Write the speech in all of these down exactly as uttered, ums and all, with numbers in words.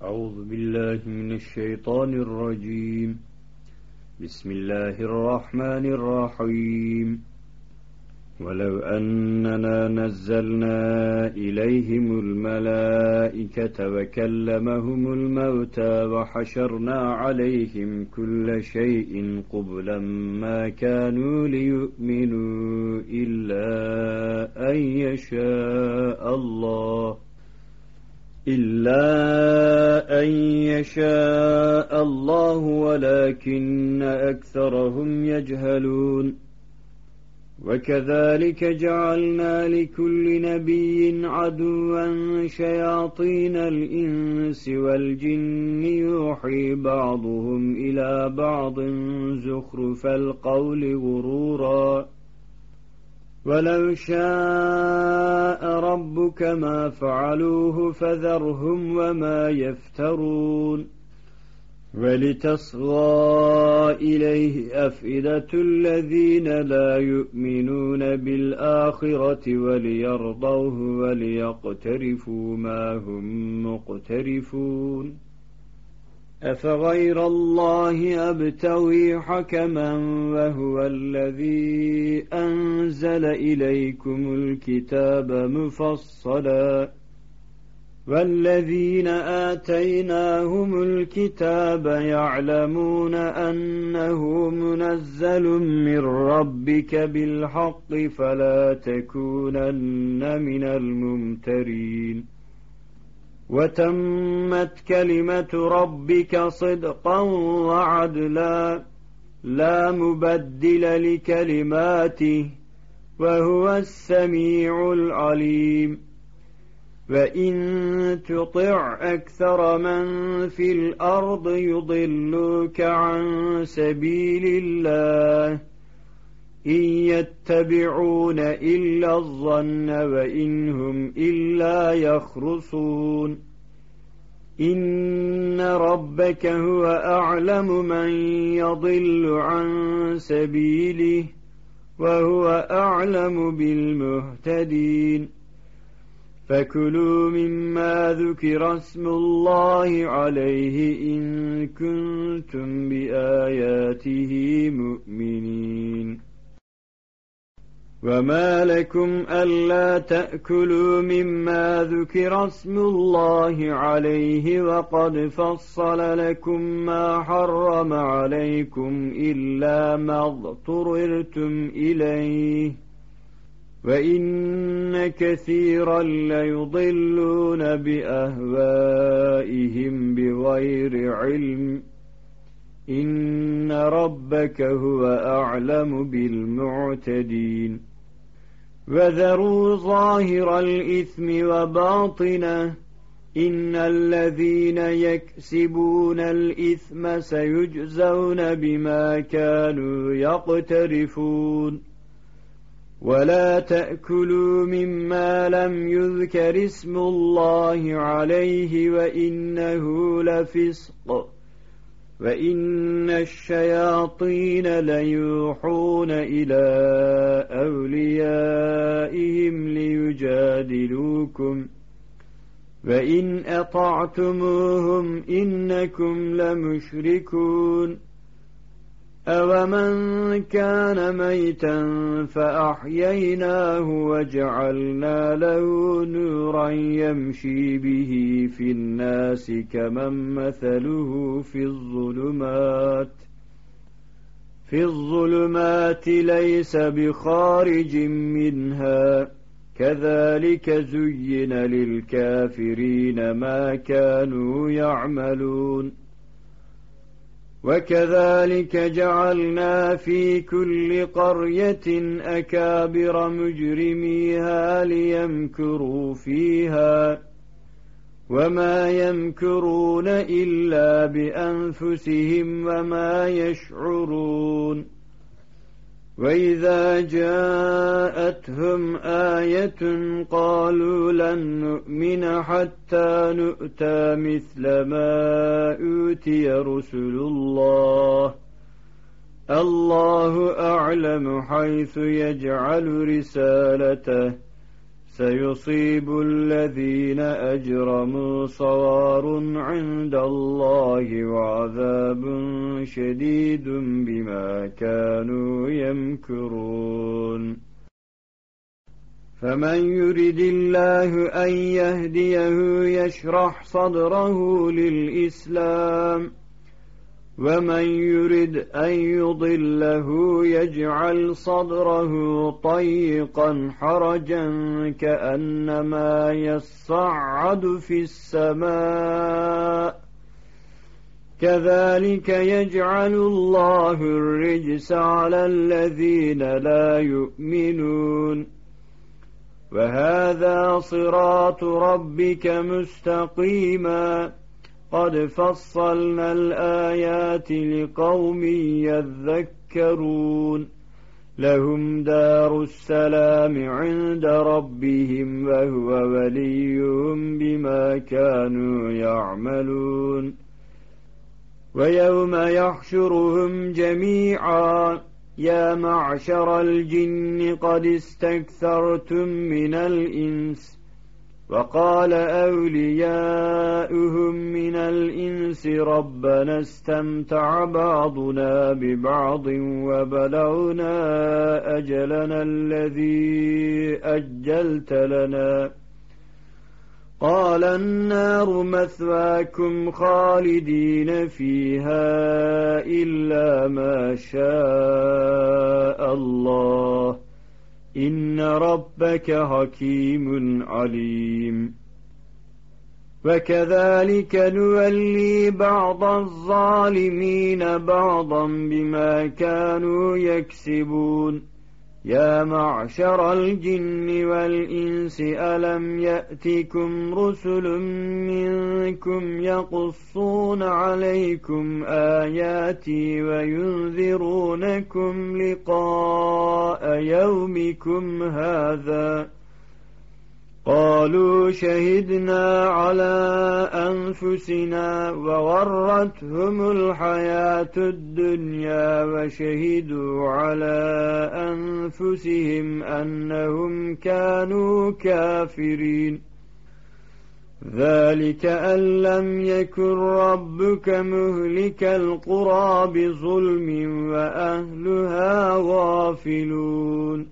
أعوذ بالله من الشيطان الرجيم. بسم الله الرحمن الرحيم. ولو أننا نزلنا إليهم الملائكة وكلمهم الموتى وحشرنا عليهم كل شيء قبلا ما كانوا ليؤمنوا إلا أن يشاء الله إلا أن يشاء الله ولكن أكثرهم يجهلون. وكذلك جعلنا لكل نبي عدوا شياطين الإنس والجن يوحي بعضهم إلى بعض زخرف القول غرورا ولو شاء ربك ما فعلوه فذرهم وما يفترون. ولتصغى إليه أفئدة الذين لا يؤمنون بالآخرة وليرضوه وليقترفوا ما هم مقترفون. أفغير الله أبتغي حكما وهو الذي أنزل إليكم الكتاب مفصلا والذين آتيناهم الكتاب يعلمون أنه منزل من ربك بالحق فلا تكونن من الممترين. وتمت كلمة ربك صدقا وعدلا لا مبدل لكلماته وهو السميع العليم. وإن تطع أكثر من في الأرض يضلوك عن سبيل الله إن يتبعون إلا الظن وإن هم إلا يخرصون. إن ربك هو أعلم من يضل عن سبيله وهو أعلم بالمهتدين. فكلوا مما ذكر اسم الله عليه إن كنتم بآياته مؤمنين. وما لكم ألا تأكلوا مما ذكر اسم الله عليه وقد فصل لكم ما حرم عليكم إلا ما اضطررتم إليه وإن كثيرا ليضلون بأهوائهم بغير علم إن ربك هو أعلم بالمعتدين. وذروا ظاهر الإثم وباطنه إن الذين يكسبون الإثم سيجزون بما كانوا يقترفون. ولا تأكلوا مما لم يذكر اسم الله عليه وإنه لفسق وإن الشياطين ليوحون إلى أوليائهم ليجادلوكم وإن أطعتموهم إنكم لمشركون. أَوَمَنْ كَانَ مَيْتًا فَأَحْيَيْنَاهُ وَجَعَلْنَا لَهُ نُورًا يَمْشِي بِهِ فِي النَّاسِ كَمَنْ مَثَلُهُ فِي الظُّلُمَاتِ فِي الظُّلُمَاتِ لَيْسَ بِخَارِجٍ مِنْهَا كَذَلِكَ زُيِّنَ لِلْكَافِرِينَ مَا كَانُوا يَعْمَلُونَ. وكذلك جعلنا في كل قرية أكابر مجرميها ليمكروا فيها وما يمكرون إلا بأنفسهم وما يشعرون. وإذا جاءتهم آية قالوا لن نؤمن حتى نؤتى مثل ما أوتي رسل الله الله أعلم حيث يجعل رسالته سيصيب الذين أجرموا صغار عند الله وعذاب شديد بما كانوا يمكرون فمن يرد الله أن يهديه يشرح صدره للإسلام ومن يرد أن يضله يجعل صدره ضيقا حرجا كأنما يصعد في السماء كذلك يجعل الله الرجس على الذين لا يؤمنون وهذا صراط ربك مستقيما قد فصلنا الآيات لقوم يذكرون لهم دار السلام عند ربهم وهو وليهم بما كانوا يعملون ويوم يحشرهم جميعا يا معشر الجن قد استكثرتم من الإنس وقال أولياؤهم من الإنس ربنا استمتع بعضنا ببعض وبلغنا أجلنا الذي أجلت لنا قال النار مثواكم خالدين فيها إلا ما شاء الله إن ربك حكيم عليم وكذلك نولي بعض الظالمين بعضا بما كانوا يكسبون يا معشر الجن والإنس ألم يأتكم رسل منكم يقصون عليكم آياتي وينذرونكم لقاء يومكم هذا قالوا شهدنا على أنفسنا وغرتهم الحياة الدنيا وشهدوا على أنفسهم أنهم كانوا كافرين ذلك أن لم يكن ربك مهلك القرى بظلم وأهلها غافلون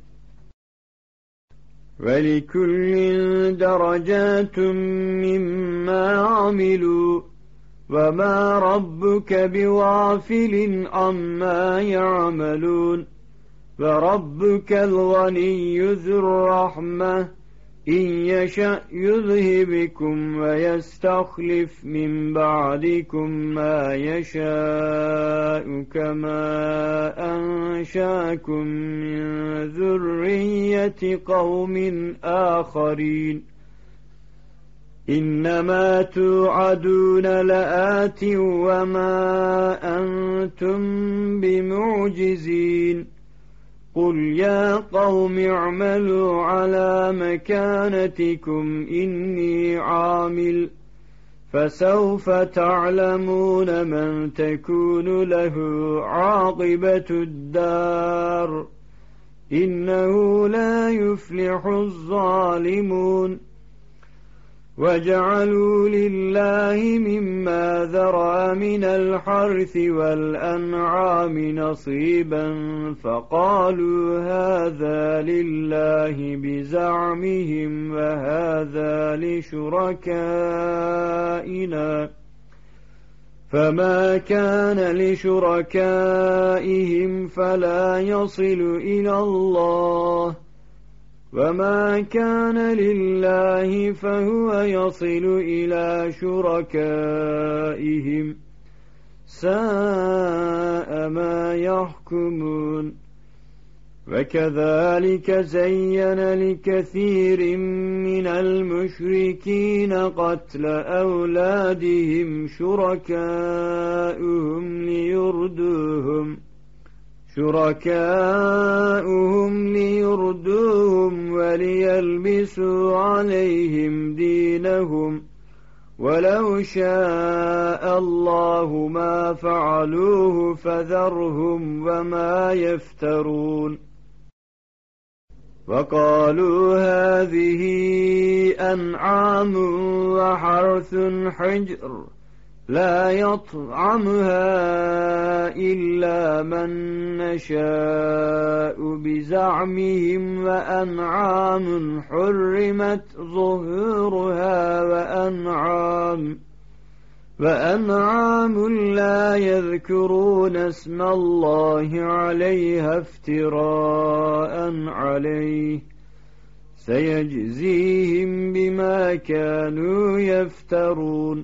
ولكل درجات مما عملوا وما ربك بغافل عما يعملون وربك الغني ذو الرحمة إن يشأ يذهبكم ويستخلف من بعدكم ما يشاء كما أنشأكم من ذرية قوم آخرين إنما توعدون لآت وما أنتم بمعجزين قل يا قوم اعملوا على مكانتكم إني عامل فسوف تعلمون من تكون له عاقبة الدار إنه لا يفلح الظالمون وجعلوا لله مما ذرأ من الحرث والأنعام نصيبا فقالوا هذا لله بزعمهم وهذا لشركائنا فما كان لشركائهم فلا يصل إلى الله وما كان لله فهو يصل إلى شركائهم ساء ما يحكمون وكذلك زين لكثير من المشركين قتل أولادهم شركاؤهم ليردوهم شركاؤهم ليردوهم وليلبسوا عليهم دينهم ولو شاء الله ما فعلوه فذرهم وما يفترون وقالوا هذه أنعام وحرث حجر لا يطعمها إلا من نشاء بزعمهم وأنعام حرمت ظهورها وأنعام وأنعام لا يذكرون اسم الله عليها افتراء عليه سيجزيهم بما كانوا يفترون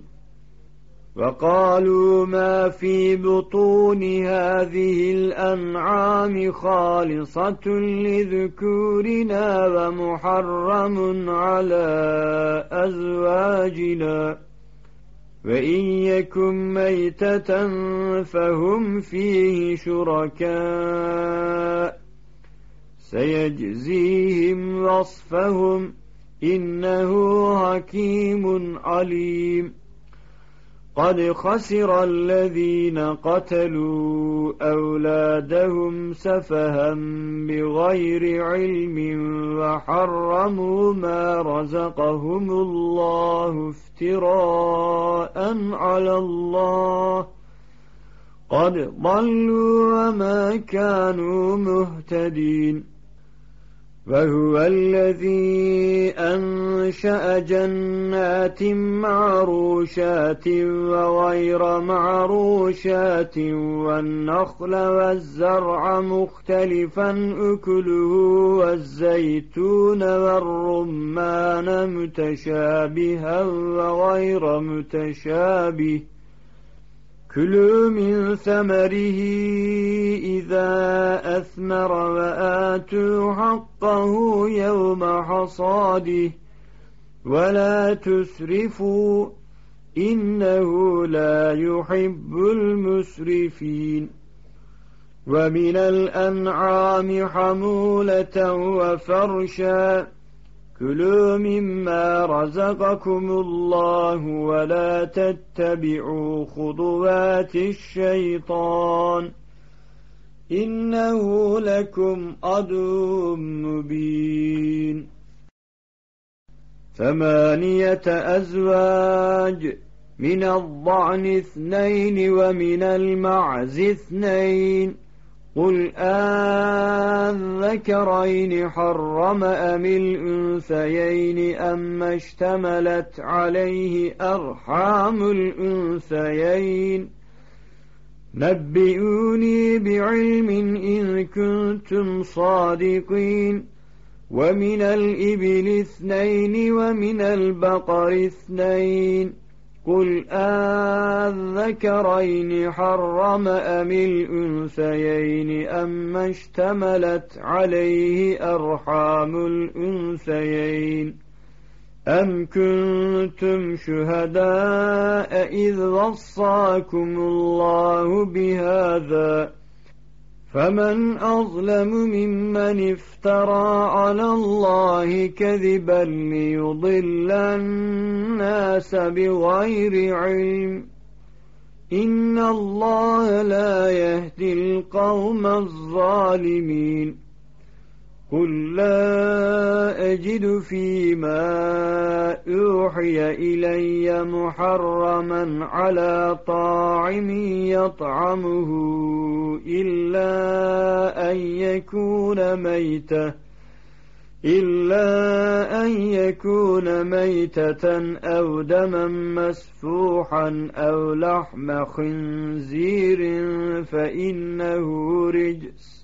وقالوا ما في بطون هذه الأنعام خالصة لذكورنا ومحرم على أزواجنا وإن يكن ميتة فهم فيه شركاء سيجزيهم وصفهم إنه حكيم عليم قد خسر الذين قتلوا أولادهم سفها بغير علم وحرموا ما رزقهم الله افتراء على الله قد ضلوا وما كانوا مهتدين وهو الذي أنشأ جنات معروشات وغير معروشات والنخل والزرع مختلفا أكله والزيتون والرمان متشابها وغير متشابه كلوا من ثمره إذا أثمر وآتوا حقه يوم حصاده ولا تسرفوا إنه لا يحب المسرفين ومن الأنعام حمولة وفرشا كلوا مما رزقكم الله ولا تتبعوا خطوات الشيطان إنه لكم عدو مبين ثمانية أزواج من الضأن اثنين ومن المعز اثنين قل أذكرين حرم أم الأنثيين أما اشتملت عليه أرحام الأنثيين نبئوني بعلم إن كنتم صادقين ومن الإبل اثنين ومن البقر اثنين قل أذكرين حرم أم الأنثيين أما اشتملت عليه أرحام الأنثيين أم كنتم شهداء إذ وصاكم الله بهذا فمن أظلم ممن افترى على الله كذبا ليضل الناس بغير علم إن الله لا يهدي القوم الظالمين قل لا أجد فيما أوحي إلي محرما على طاعم يطعمه إلا أن يكون ميتة إلا أن يكون ميتة أو دما مسفوحا أو لحم خنزير فإنه رجس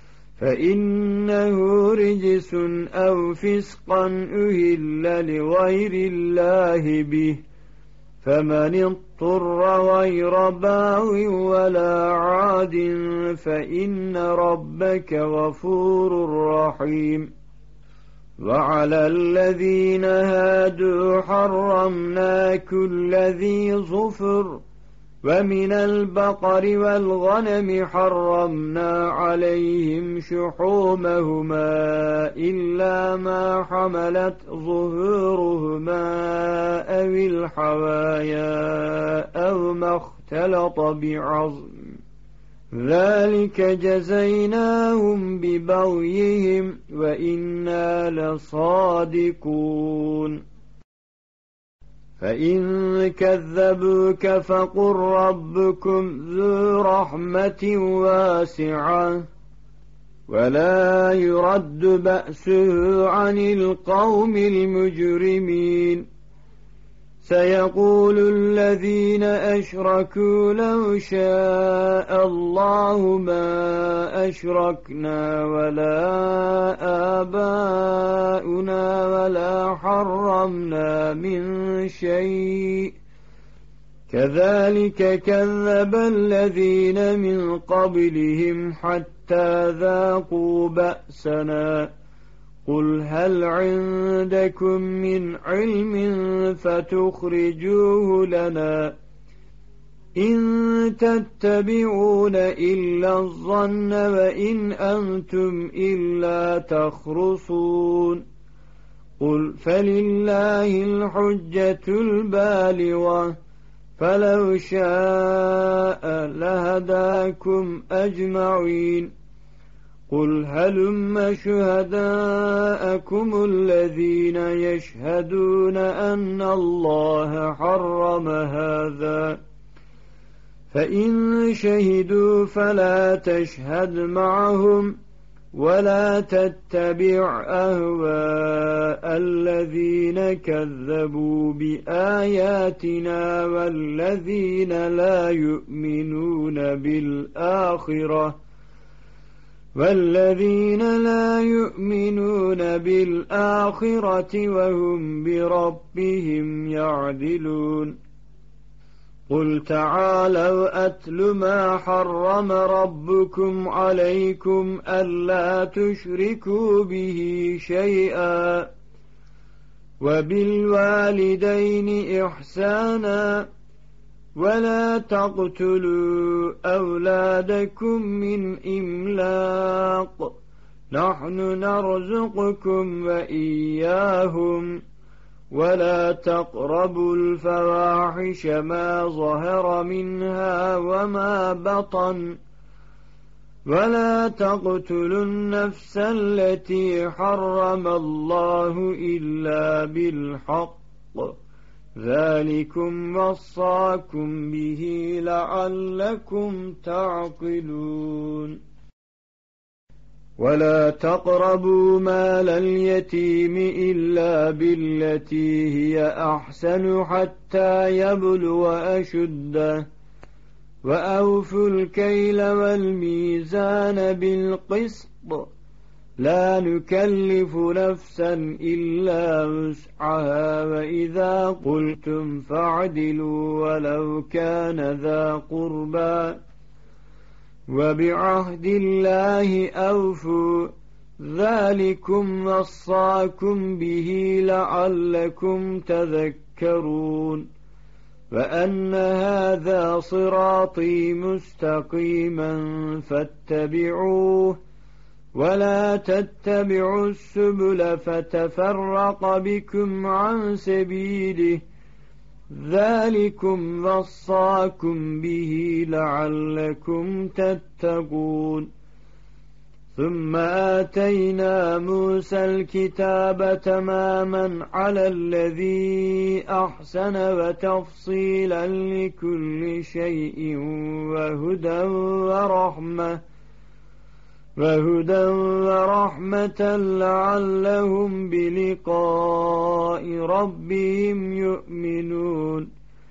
فإنه رجس أو فسقا أهل لغير الله به فمن اضطر غير باغ ولا عاد فإن ربك غفور رحيم وعلى الذين هادوا حرمنا كل ذي ظفر ومن البقر والغنم حرمنا عليهم شحومهما إلا ما حملت ظهورهما أو الحوايا أو ما اختلط بعظم ذلك جزيناهم ببغيهم وإنا لصادقون فإن كذبوك فقل ربكم ذو رحمة واسعة ولا يرد بأسه عن القوم المجرمين سيقول الذين أشركوا لو شاء الله ما أشركنا ولا آباؤنا ولا حرمنا من شيء كذلك كذب الذين من قبلهم حتى ذاقوا بأسنا قل هل عندكم من علم فتخرجوه لنا إن تتبعون إلا الظن وإن أنتم إلا تخرصون قل فلله الحجة البالغة فلو شاء لهداكم أجمعين قل هلم شهداءكم الذين يشهدون أن الله حرم هذا فإن شهدوا فلا تشهد معهم ولا تتبع أهواء الذين كذبوا بآياتنا والذين لا يؤمنون بالآخرة والذين لا يؤمنون بالآخرة وهم بربهم يعدلون قل تعالوا أتل ما حرم ربكم عليكم ألا تشركوا به شيئا وبالوالدين إحسانا ولا تقتلوا أولادكم من إملاق نحن نرزقكم وإياهم ولا تقربوا الفواحش ما ظهر منها وما بطن ولا تقتلوا النفس التي حرم الله إلا بالحق ذلكم وصاكم به لعلكم تعقلون ولا تقربوا مال اليتيم إلا بالتي هي أحسن حتى يبلغ أشده وأوفوا الكيل والميزان بالقسط لا نكلف نفسا إلا وسعها وإذا قلتم فاعدلوا ولو كان ذا قربى وبعهد الله أوفوا ذلكم وصاكم به لعلكم تذكرون وأن هذا صراطي مستقيما فاتبعوه ولا تتبعوا السبل فتفرق بكم عن سبيله ذلكم وصاكم به لعلكم تتقون ثم آتينا موسى الكتاب تماما على الذي أحسن وتفصيلا لكل شيء وهدى ورحمة وهدى ورحمة لعلهم بلقاء ربهم يؤمنون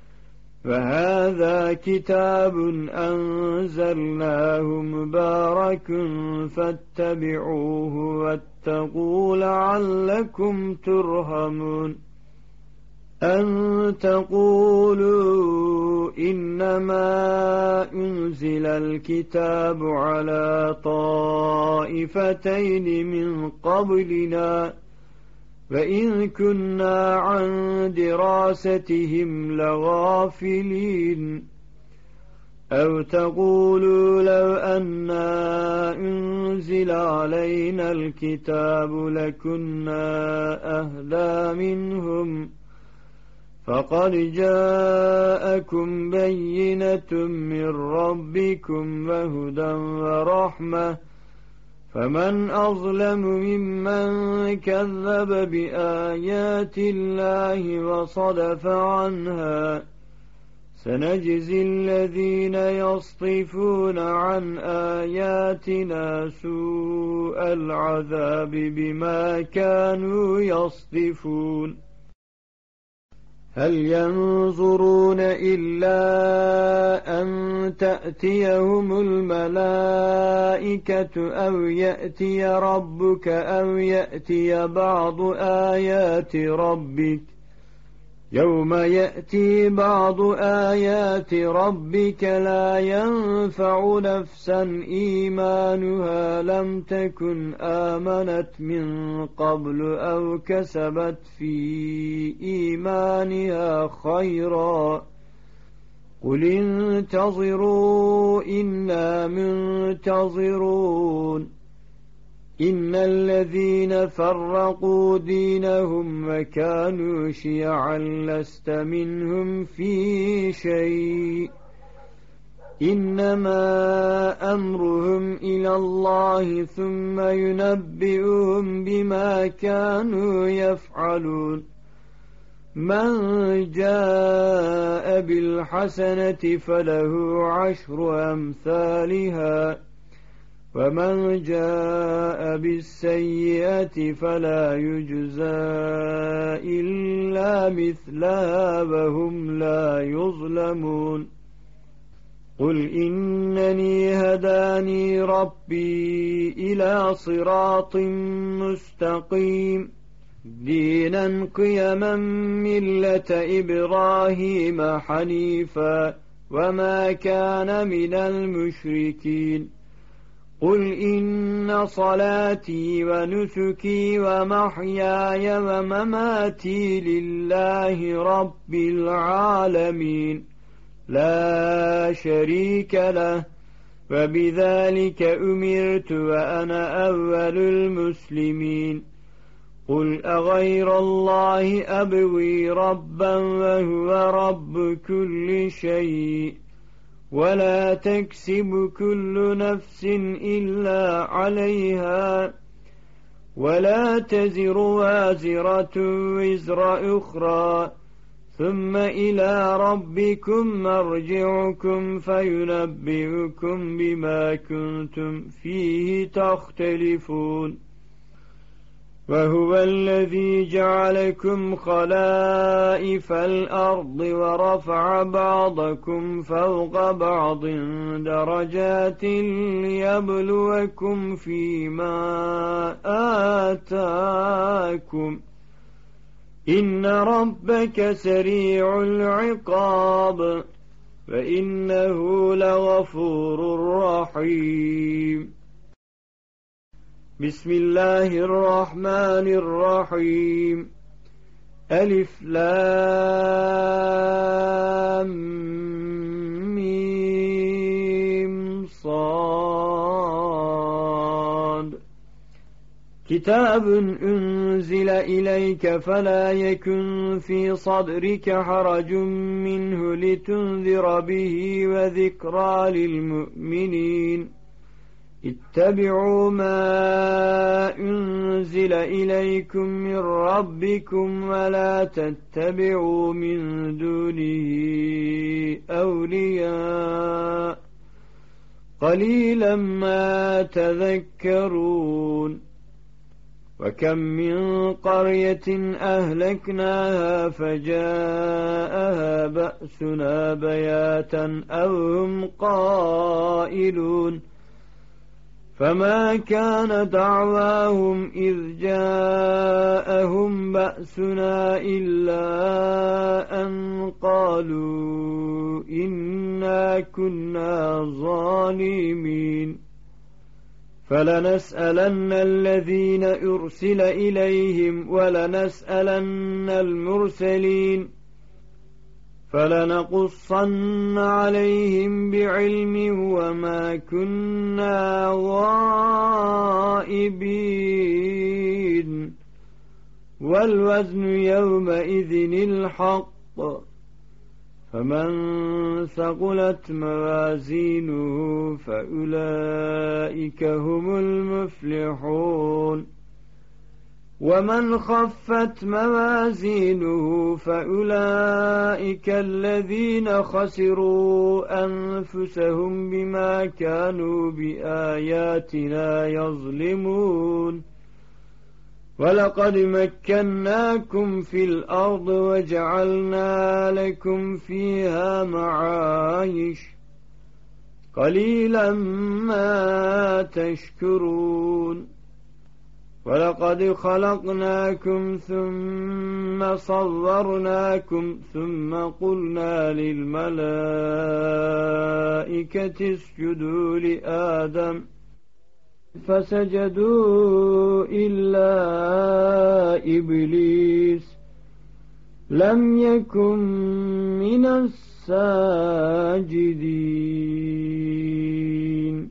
وهذا كتاب أنزلناه مبارك فاتبعوه واتقوا لعلكم ترحمون أن تقولوا إنما أنزل الكتاب على طائفتين من قبلنا وإن كنا عن دراستهم لغافلين أو تقولوا لو أنا أنزل علينا الكتاب لكنا أهدى منهم فقد جاءكم بينة من ربكم وهدى ورحمة فمن أظلم ممن كذب بآيات الله وصدف عنها سنجزي الذين يصطفون عن آياتنا سوء العذاب بما كانوا يصطفون هل ينظرون إلا أن تأتيهم الملائكة أو يأتي ربك أو يأتي بعض آيات ربك يوم يأتي بعض آيات ربك لا ينفع نفسا إيمانها لم تكن آمنت من قبل أو كسبت في إيمانها خيرا قل انتظروا إنا منتظرون إن الذين فرقوا دينهم وكانوا شيعا لست منهم في شيء إنما أمرهم إلى الله ثم ينبئهم بما كانوا يفعلون من جاء بالحسنة فله عشر أمثالها ومن جاء بالسيئة فلا يجزى إلا مثلها وهم لا يظلمون قل إنني هداني ربي إلى صراط مستقيم دينا قيما ملة إبراهيم حنيفا وما كان من المشركين قل إن صلاتي ونسكي ومحياي ومماتي لله رب العالمين لا شريك له وبذلك أمرت وأنا أول المسلمين قل أغير الله أبغي ربا وهو رب كل شيء ولا تكسب كل نفس إلا عليها ولا تزر وازرة وزر أخرى ثم إلى ربكم مرجعكم فينبئكم بما كنتم فيه تختلفون وهو الذي جعلكم خلائف الأرض ورفع بعضكم فوق بعض درجات ليبلوكم فيما آتاكم إن ربك سريع العقاب فإنه لغفور رحيم بسم الله الرحمن الرحيم ألف لام ميم صاد كتاب أنزل إليك فلا يكن في صدرك حرج منه لتنذر به وذكرى للمؤمنين اتبعوا ما أنزل إليكم من ربكم ولا تتبعوا من دونه أولياء قليلا ما تذكرون وكم من قرية أهلكناها فجاءها بأسنا بياتا أو هم قائلون فما كان دعواهم إذ جاءهم بأسنا إلا أن قالوا إنا كنا ظالمين فلنسألن الذين أرسل إليهم ولنسألن المرسلين فلنقصن عليهم بعلم وما كنا غائبين والوزن يومئذ الحق فمن ثقلت موازينه فأولئك هم المفلحون ومن خفت موازينه فأولئك الذين خسروا أنفسهم بما كانوا بآياتنا يظلمون ولقد مكناكم في الأرض وجعلنا لكم فيها معايش قليلا ما تشكرون ولقد خلقناكم ثم صورناكم ثم قلنا للملائكة اسجدوا لآدم فسجدوا إلا إبليس لم يكن من الساجدين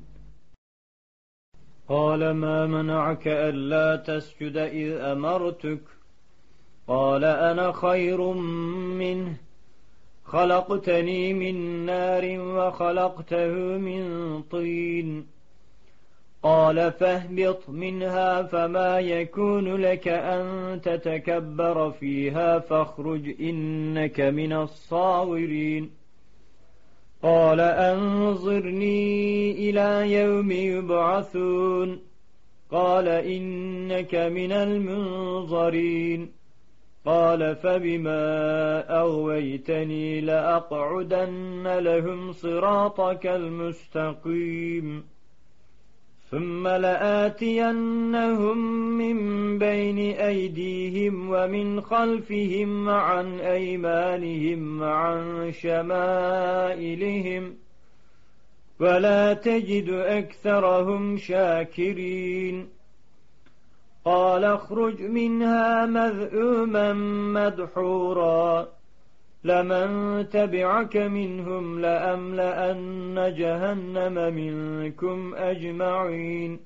قال ما منعك ألا تسجد إذ أمرتك قال أنا خير منه خلقتني من نار وخلقته من طين قال فاهبط منها فما يكون لك أن تتكبر فيها فاخرج إنك من الصاغرين قال أنظرني إلى يوم يبعثون قال إنك من المنظرين قال فبما أغويتني لأقعدن لهم صراطك المستقيم ثم لآتينهم من بين أيديهم ومن خلفهم وعن أيمانهم وعن شمائلهم ولا تجد أكثرهم شاكرين قال اخرج منها مذءوما مدحورا لمن تبعك منهم لأملأن جهنم منكم أجمعين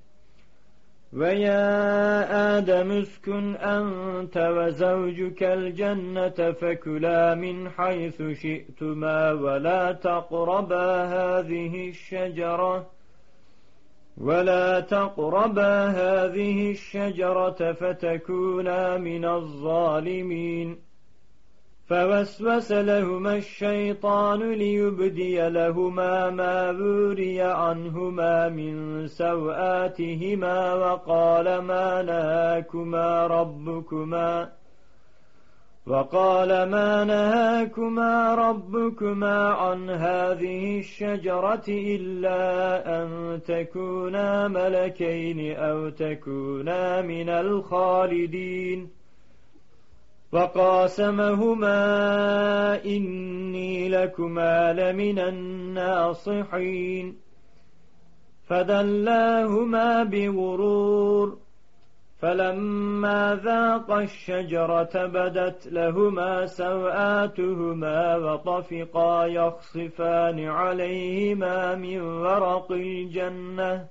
ويا آدم اسكن أنت وزوجك الجنة فكلا من حيث شئتما ولا تقربا هذه الشجرة ولا تقربا هذه الشجرة فتكونا من الظالمين فوسوس لهما الشيطان ليبدي لهما ما وري عنهما من سوآتهما وقال ما نهاكما ربكما وقال ما نهاكما ربكما عن هذه الشجرة إلا أن تكونا ملكين أو تكونا من الخالدين وقاسمهما إني لكما لمن الناصحين فدلاهما بغرور فلما ذاقا الشجرة بدت لهما سوآتهما وطفقا يخصفان عليهما من ورق الجنة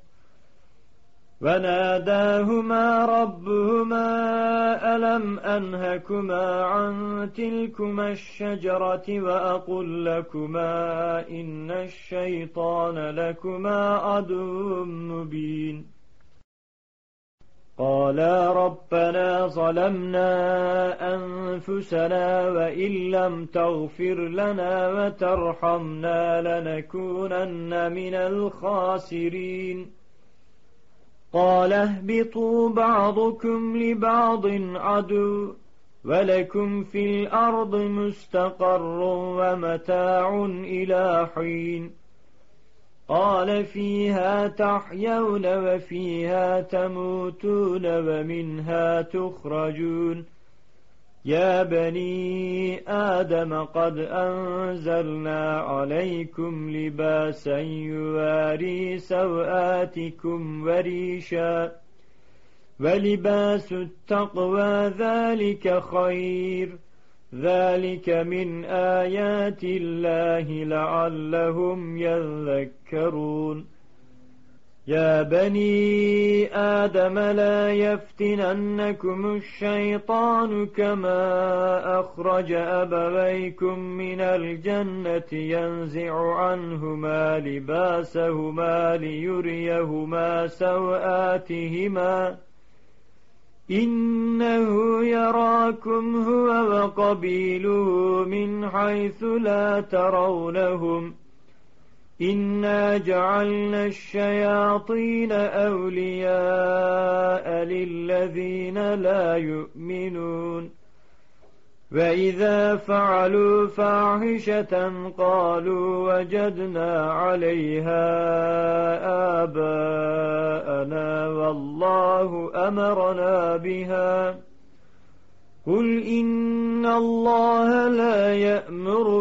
وناداهما ربهما ألم أنهكما عن تلكما الشجرة وأقل لكما إن الشيطان لكما عدو مبين قالا ربنا ظلمنا أنفسنا وإن لم تغفر لنا وترحمنا لنكونن من الخاسرين قال اهبطوا بعضكم لبعض عدو ولكم في الأرض مستقر ومتاع إلى حين قال فيها تحيون وفيها تموتون ومنها تخرجون يا بني آدم قد أنزلنا عليكم لباسا يواري سوآتكم وريشا ولباس التقوى ذلك خير ذلك من آيات الله لعلهم يذكرون يا بني آدم لا يفتننكم الشيطان كما أخرج أبويكم من الجنة ينزع عنهما لباسهما ليريهما سوآتهما إنه يراكم هو وقبيله من حيث لا ترونهم إنا جعلنا الشياطين أولياء للذين لا يؤمنون وإذا فعلوا فاحشة قالوا وجدنا عليها آباءنا والله أمرنا بها قل إن الله لا يأمر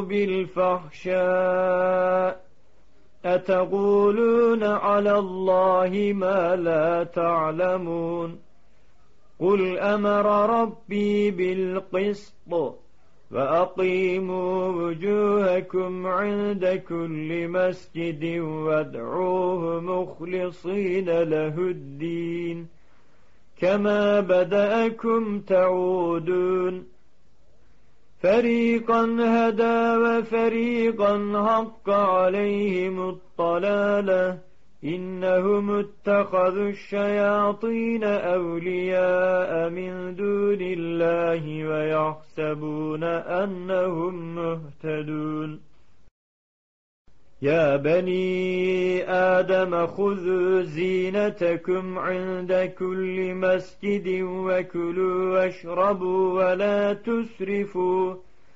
بالفحشاء أتقولون على الله ما لا تعلمون قل أمر ربي بالقسط وأقيموا وجوهكم عند كل مسجد وادعوه مخلصين له الدين كما بدأكم تعودون فريقا هدى وفريقا حق عليهم الضلالة إنهم اتخذوا الشياطين أولياء من دون الله ويحسبون أنهم مهتدون يا بني آدم خذوا زينتكم عند كل مسجد وكلوا واشربوا ولا تسرفوا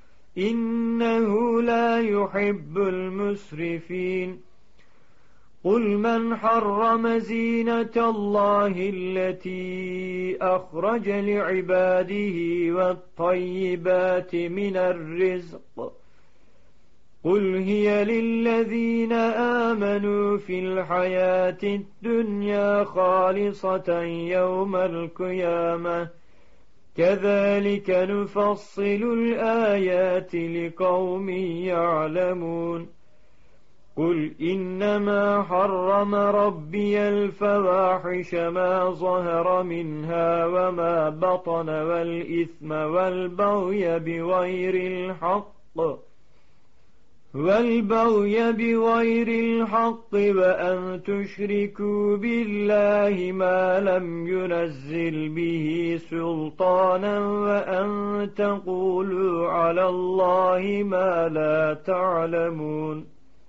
إنه لا يحب المسرفين قل من حرم زينة الله التي أخرج لعباده والطيبات من الرزق قل هي للذين آمنوا في الحياة الدنيا خالصة يوم القيامة كذلك نفصل الآيات لقوم يعلمون قل إنما حرم ربي الفواحش ما ظهر منها وما بطن والإثم والبغي بغير الحق والبغي بغير الحق وأن تشركوا بالله ما لم ينزل به سلطانا وأن تقولوا على الله ما لا تعلمون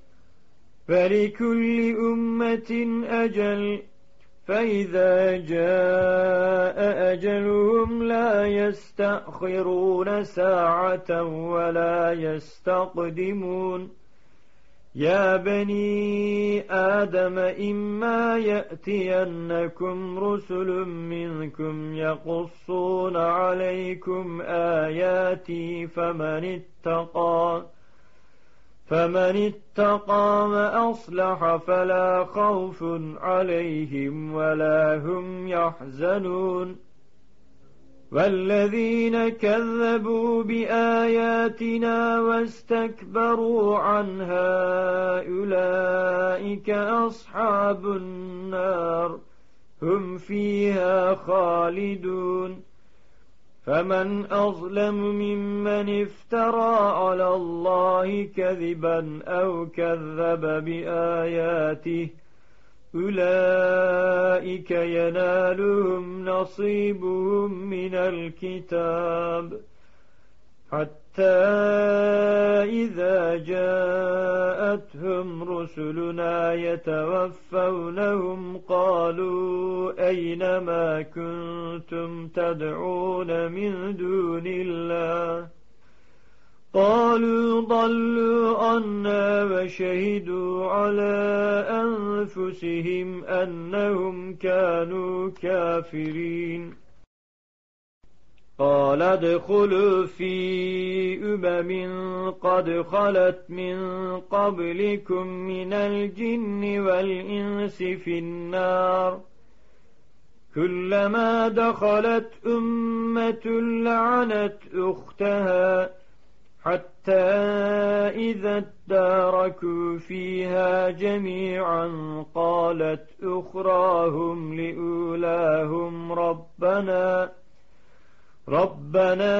فلكل أمة أجل فإذا جاء أجلهم لا يستأخرون ساعة ولا يستقدمون يا بني آدم إما يأتينكم رسل منكم يقصون عليكم آياتي فمن اتقى فمن اتقى وأصلح فلا خوف عليهم ولا هم يحزنون والذين كذبوا بآياتنا واستكبروا عنها أولئك أصحاب النار هم فيها خالدون فمن أظلم ممن افترى على الله كذبا أو كذب بآياته أولئك ينالهم نصيبهم من الكتاب حتى إذا جاءتهم رسلنا يتوفونهم قالوا أين ما كنتم تدعون من دون الله قالوا ضلوا عنا وشهدوا على أنفسهم أنهم كانوا كافرين قال ادخلوا في أمم قد خلت من قبلكم من الجن والإنس في النار كلما دخلت أمة لعنت أختها حتى حتى إذا اداركوا فيها جميعا قالت أخراهم لأولاهم ربنا ربنا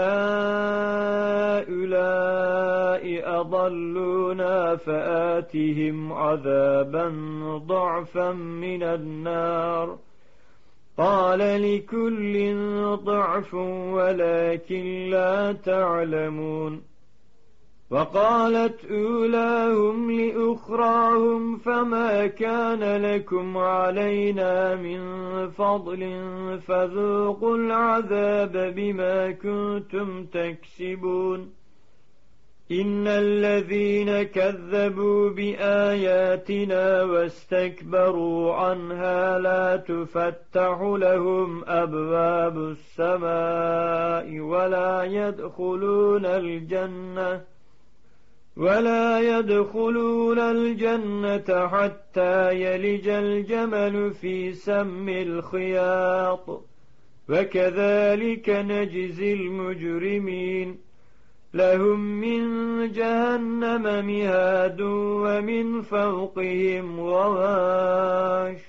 هؤلاء أضلونا فآتهم عذابا ضعفا من النار قال لكل ضعف ولكن لا تعلمون وقالت أولاهم لأخراهم فما كان لكم علينا من فضل فذوقوا العذاب بما كنتم تكسبون إن الذين كذبوا بآياتنا واستكبروا عنها لا تفتح لهم أبواب السماء ولا يدخلون الجنة ولا يدخلون الجنة حتى يلج الجمل في سم الخياط وكذلك نجزي المجرمين لهم من جهنم مهاد ومن فوقهم غواش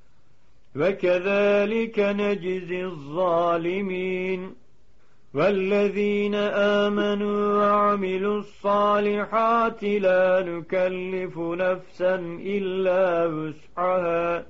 وكذلك نجزي الظالمين والذين آمنوا وعملوا الصالحات لا نكلف نفسا إلا وسعها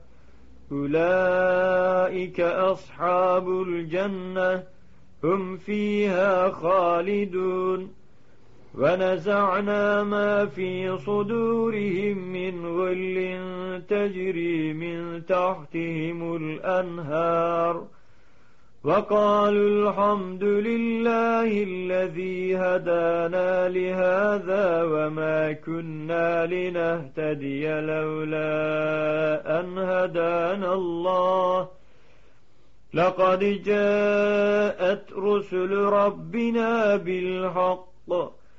أولئك أصحاب الجنة هم فيها خالدون ونزعنا ما في صدورهم من غل تجري من تحتهم الأنهار وقالوا الحمد لله الذي هدانا لهذا وما كنا لنهتدي لولا أن هدانا الله لقد جاءت رسل ربنا بالحق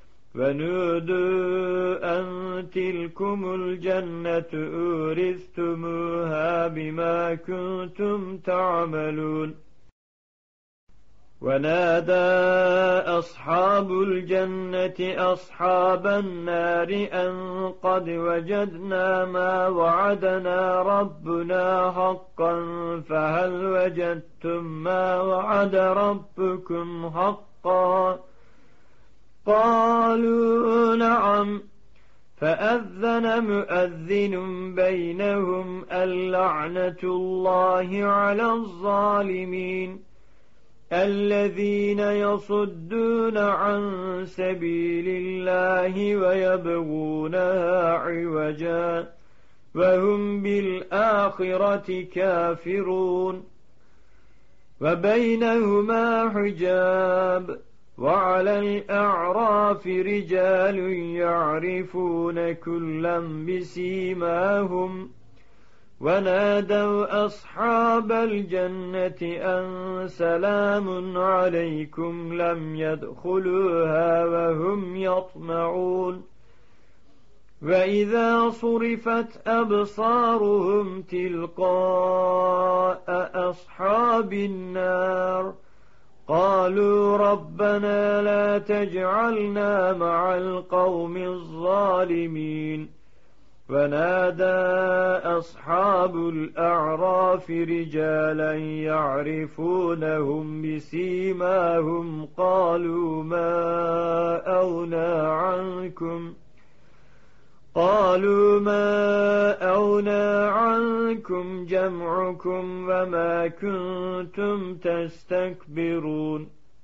ونودوا أن تلكم الجنة أورثتموها بما كنتم تعملون ونادى أصحاب الجنة أصحاب النار أن قد وجدنا ما وعدنا ربنا حقا فهل وجدتم ما وعد ربكم حقا قالوا نعم فأذن مؤذن بينهم اللعنة الله على الظالمين الذين يصدون عن سبيل الله ويبغونها عوجا وهم بالآخرة كافرون وبينهما حجاب وعلى الأعراف رجال يعرفون كلا بسيماهم ونادوا أصحاب الجنة أن سلام عليكم لم يدخلوها وهم يطمعون وإذا صرفت أبصارهم تلقاء أصحاب النار قالوا ربنا لا تجعلنا مع القوم الظالمين ونادى أصحاب الأعراف رجالا يعرفونهم بسيماهم قالوا ما أغنى عنكم قالوا ما أغنى عنكم جمعكم وما كنتم تستكبرون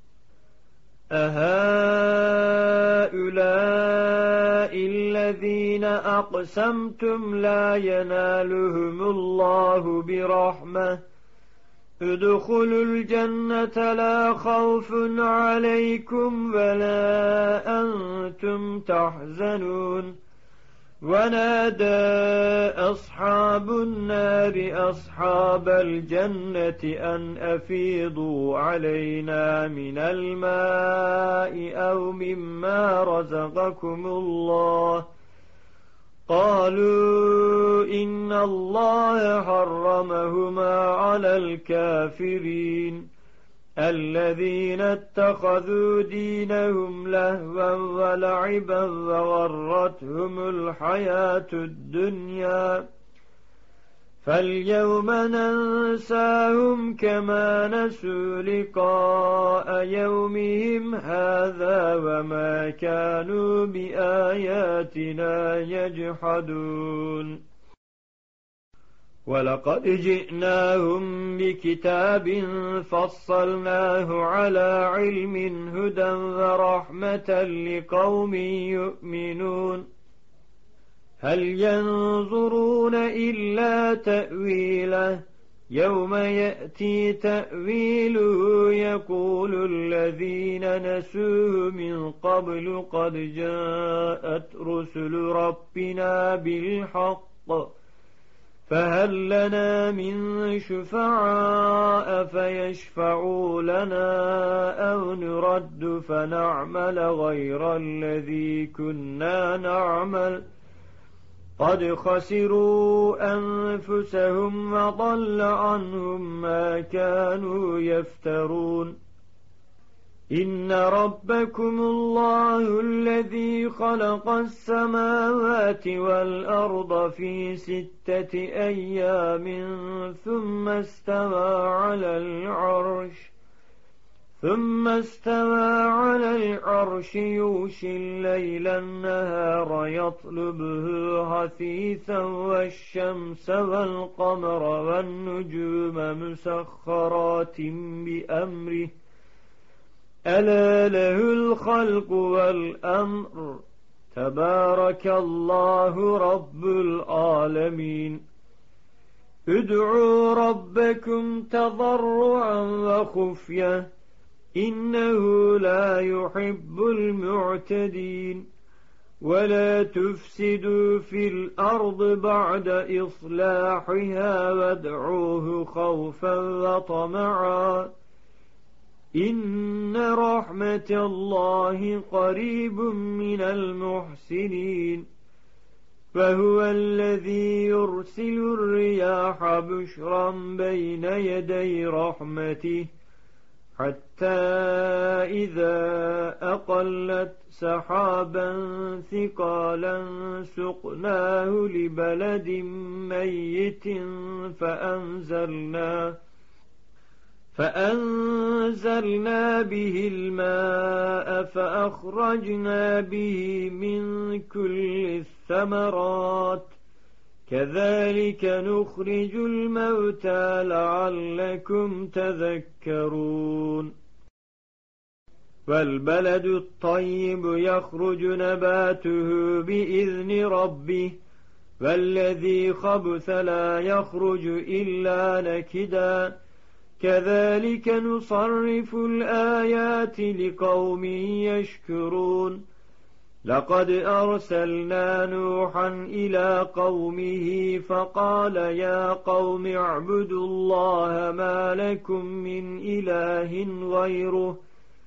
أهؤلاء الذين أقسمتم لا ينالهم الله برحمة ادخلوا الجنة لا خوف عليكم ولا أنتم تحزنون ونادى أصحاب النار أصحاب الجنة أن أفيضوا علينا من الماء أو مما رزقكم الله قالوا إن الله حرمهما على الكافرين الذين اتخذوا دينهم لهوا ولعبا وغرتهم الحياة الدنيا فاليوم ننساهم كما نسوا لقاء يومهم هذا وما كانوا بآياتنا يجحدون ولقد جئناهم بكتاب فصلناه على علم هدى ورحمة لقوم يؤمنون هل ينظرون إلا تأويله يوم يأتي تأويله يقول الذين نسوه من قبل قد جاءت رسل ربنا بالحق فهل لنا من شفعاء فيشفعوا لنا أو نرد فنعمل غير الذي كنا نعمل قد خسروا أنفسهم وضل عنهم ما كانوا يفترون إن ربكم الله الذي خلق السماوات والأرض في ستة أيام ثم استوى على العرش ثم استوى على العرش يغشي الليل النهار يطلبه حثيثا والشمس والقمر والنجوم مسخرات بأمره ألا له الخلق والأمر تبارك الله رب العالمين ادعوا ربكم تضرعا وخفية إنه لا يحب المعتدين ولا تفسدوا في الأرض بعد إصلاحها وادعوه خوفا وطمعا إن رحمة الله قريب من المحسنين فهو الذي يرسل الرياح بشرا بين يدي رحمته حتى إذا أقلت سحابا ثقالا سقناه لبلد ميت فأنزلناه فأنزلنا به الماء فأخرجنا به من كل الثمرات كذلك نخرج الموتى لعلكم تذكرون والبلد الطيب يخرج نباته بإذن ربه والذي خبث لا يخرج إلا نكدا كذلك نصرف الآيات لقوم يشكرون لقد أرسلنا نوحا إلى قومه فقال يا قوم اعبدوا الله ما لكم من إله غيره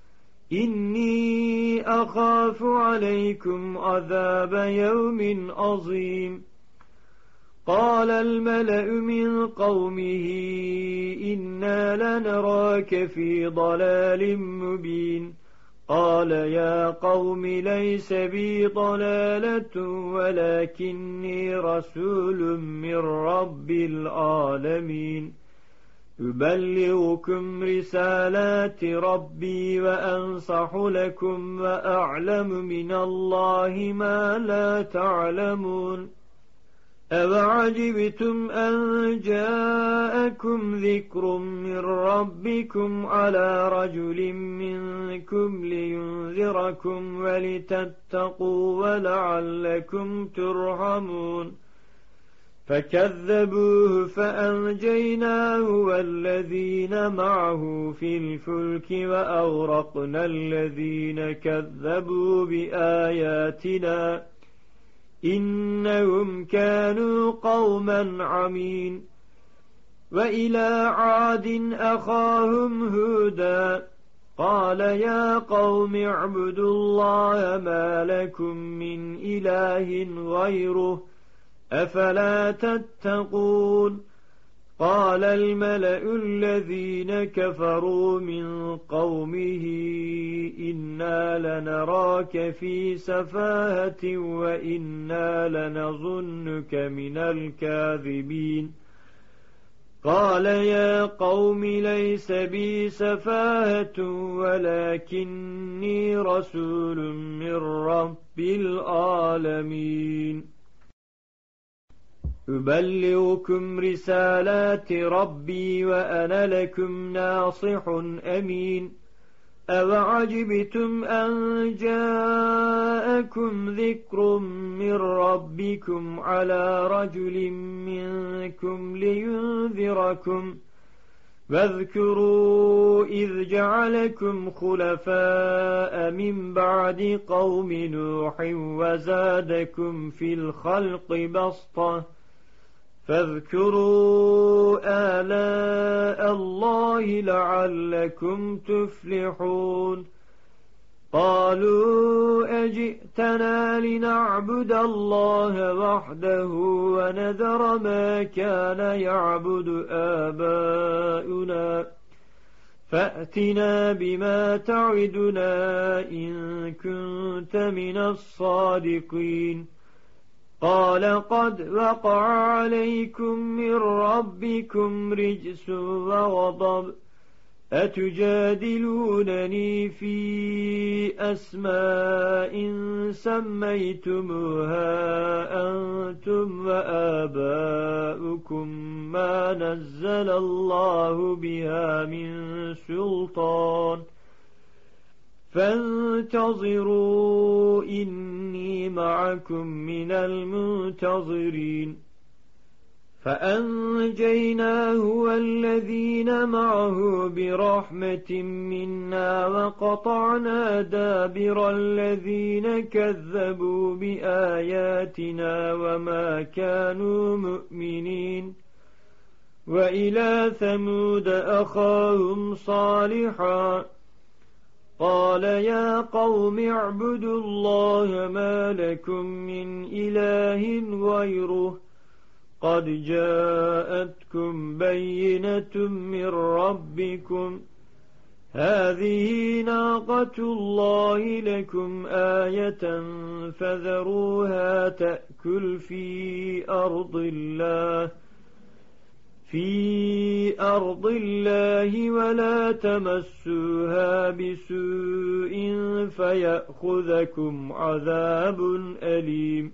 إني أخاف عليكم عذاب يوم عظيم قال الملأ من قومه إنا لنراك في ضلال مبين قال يا قوم ليس بي ضلالة ولكني رسول من رب العالمين أبلغكم رسالات ربي وأنصح لكم وأعلم من الله ما لا تعلمون أَوَعَجِبْتُمْ أَنْ جَاءَكُمْ ذِكْرٌ مِّنْ رَبِّكُمْ عَلَى رَجُلٍ مِّنْكُمْ لِيُنذِرَكُمْ وَلِتَتَّقُوا وَلَعَلَّكُمْ تُرْحَمُونَ فَكَذَّبُوهُ فَأَنْجَيْنَاهُ وَالَّذِينَ مَعَهُ فِي الْفُلْكِ وَأَغْرَقْنَا الَّذِينَ كَذَّبُوا بِآيَاتِنَا إنهم كانوا قوما عمين وإلى عاد أخاهم هودا قال يا قوم اعبدوا الله ما لكم من إله غيره أفلا تتقون قال الملأ الذين كفروا من قومه إنا لنراك في سفاهة وإنا لنظنك من الكاذبين قال يا قوم ليس بي سفاهة ولكني رسول من رب العالمين أبلغكم رسالات ربي وأنا لكم ناصح أمين أوعجبتم أن جاءكم ذكر من ربكم على رجل منكم لينذركم واذكروا إذ جعلكم خلفاء من بعد قوم نوح وزادكم في الخلق بسطة فاذكروا آلاء الله لعلكم تفلحون قالوا أجئتنا لنعبد الله وحده ونذر ما كان يعبد آباؤنا فأتنا بما تعدنا إن كنت من الصادقين قال قد وقع عليكم من ربكم رجس وغضب أتجادلونني في أسماء سميتموها أنتم وآباؤكم ما نزل الله بها من سلطان فانتظروا إني معكم من المنتظرين فأنجيناه والذين معه برحمة منا وقطعنا دابر الذين كذبوا بآياتنا وما كانوا مؤمنين وإلى ثمود أخاهم صالحا قال يا قوم اعبدوا الله ما لكم من إله غيره قد جاءتكم بينة من ربكم هذه ناقة الله لكم آية فذروها تأكل في أرض الله في أرض الله ولا تمسوها بسوء فيأخذكم عذاب أليم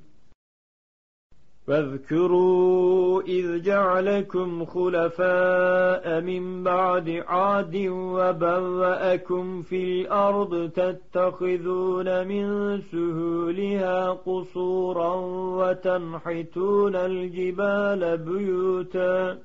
واذكروا إذ جعلكم خلفاء من بعد عاد وبوأكم في الأرض تتخذون من سهولها قصورا وتنحتون الجبال بيوتا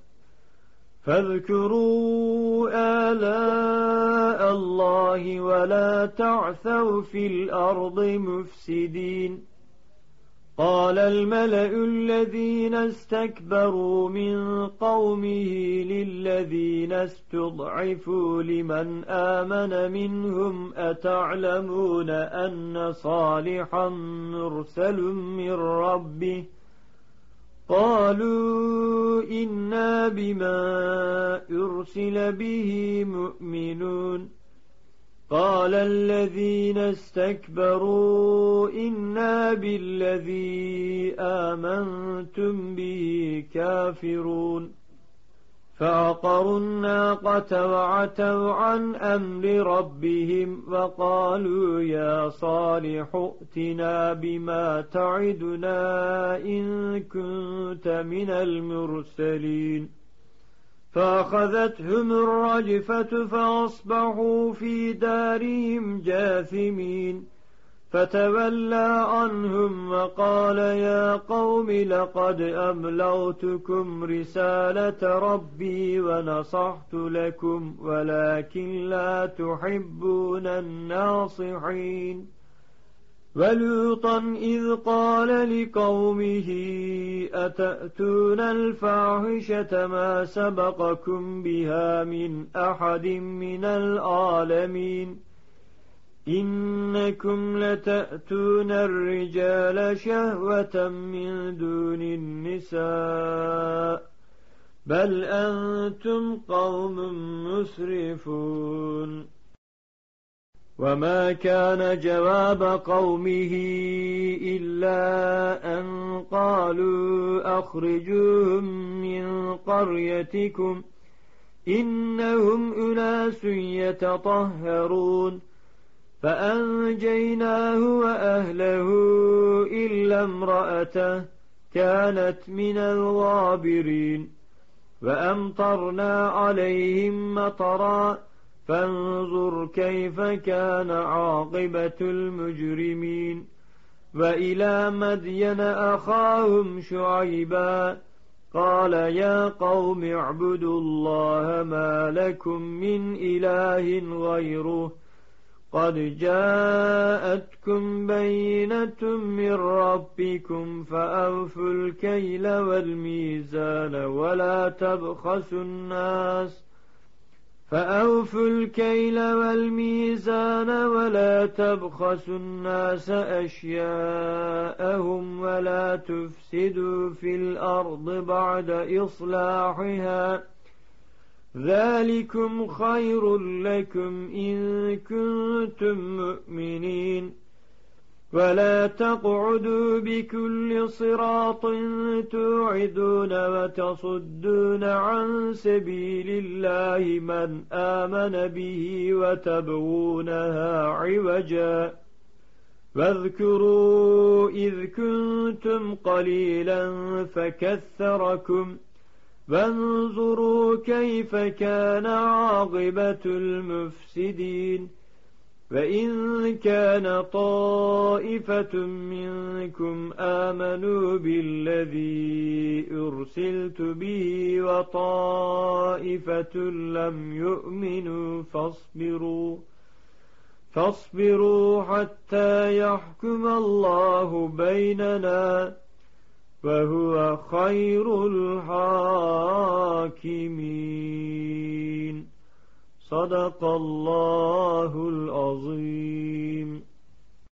فاذكروا آلاء الله ولا تعثوا في الأرض مفسدين قال الملأ الذين استكبروا من قومه للذين استضعفوا لمن آمن منهم أتعلمون أن صالحا مرسل من ربه قالوا إنا بما أرسل به مؤمنون قال الذين استكبروا إنا بالذي آمنتم به كافرون فعقروا الناقة وعتوا عن أمر ربهم وقالوا يا صالح ائتنا بما تعدنا إن كنت من المرسلين فأخذتهم الرجفة فأصبحوا في دارهم جاثمين فتولى عنهم وقال يا قوم لقد أبلغتكم رسالة ربي ونصحت لكم ولكن لا تحبون الناصحين ولوطا إذ قال لقومه أتأتون الفاحشة ما سبقكم بها من أحد من العالمين إنكم لتأتون الرجال شهوة من دون النساء بل أنتم قوم مسرفون. وما كان جواب قومه إلا أن قالوا أخرجوهم من قريتكم إنهم أناس يتطهرون فأنجيناه وأهله إلا امرأته كانت من الغابرين وأمطرنا عليهم مطرا فانظر كيف كان عاقبة المجرمين. وإلى مدين أخاهم شعيبا قال يا قوم اعبدوا الله ما لكم من إله غيره قد جاءتكم بينة من ربكم فأوفوا الكيل والميزان ولا تبخسوا الناس فأوفوا الكيل والميزان ولا تبخسوا الناس أشياءهم ولا تفسدوا في الأرض بعد إصلاحها ذلكم خير لكم إن كنتم مؤمنين. ولا تقعدوا بكل صراط توعدون وتصدون عن سبيل الله من آمن به وتبغونها عوجا واذكروا إذ كنتم قليلا فكثركم وانظروا كيف كان عاقبة المفسدين. وإن كان طائفة منكم آمنوا بالذي أرسلت به وطائفة لم يؤمنوا فاصبروا فاصبروا حتى يحكم الله بيننا وهو خير الحاكمين. صدق الله العظيم.